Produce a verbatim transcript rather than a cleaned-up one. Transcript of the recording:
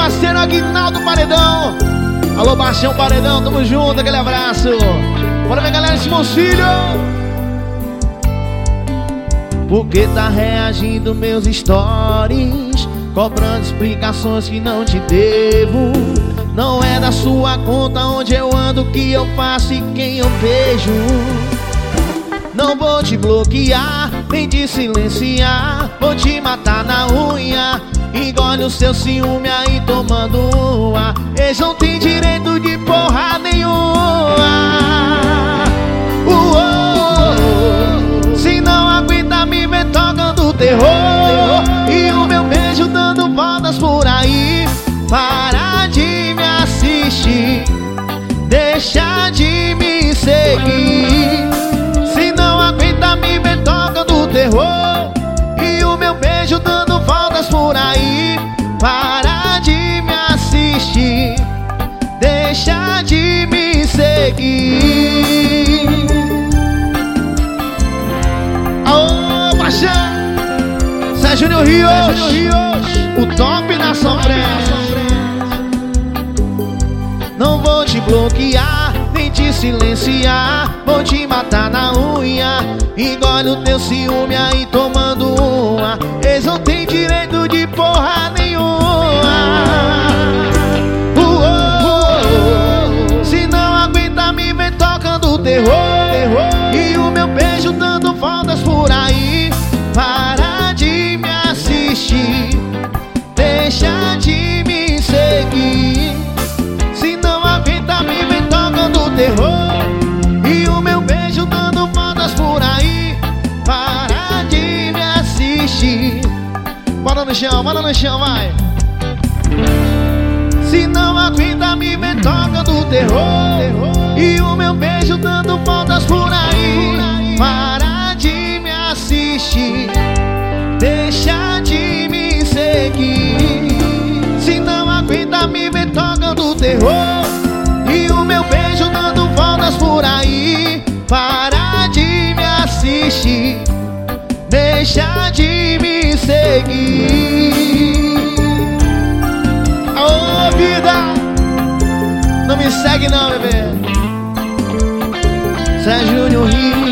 parceiro Aguinaldo Paredão. Alô, Baixão Paredão, tamo junto, aquele abraço. Bora ver, galera, esse meus filhos. Por que tá reagindo meus stories, cobrando explicações que não te devo? Não é da sua conta onde eu ando, que eu faço e quem eu vejo. Não vou te bloquear, nem te silenciar, vou te matar na unha. Engole o seu ciúme aí tomando uma. Eles não tem direito de porra nenhuma. Uou, se não aguenta me ver tocando terror e o meu beijo dando voltas por aí, para de me assistir, deixa de me seguir. Se não aguenta me ver tocando terror e o meu beijo dando voltas por aí, para de me assistir, deixa de me seguir. Aô, Paixão, Sérgio Rios, o top na sofrência. Não vou te bloquear, nem te silenciar, vou te matar na unha. Engole o teu ciúme aí tomando uma. Eles não tem direito de porra nenhuma. Uou, se não aguenta me ver tocando terror, terror e o meu beijo dando voltas por aí, para de me assistir, deixa de me seguir. Se não aguenta me ver tocando terror e o meu beijo dando voltas por aí, para de me assistir. Bora no chão, bora no chão, vai. Se não aguenta me ver tocando terror e o meu beijo dando voltas por aí, para de me assistir, deixa de me seguir. Se não aguenta me ver tocando terror e o meu beijo dando voltas por aí, para de me assistir, deixa de me seguir. Ô vida, não me segue não, bebê. Sérgio Rios.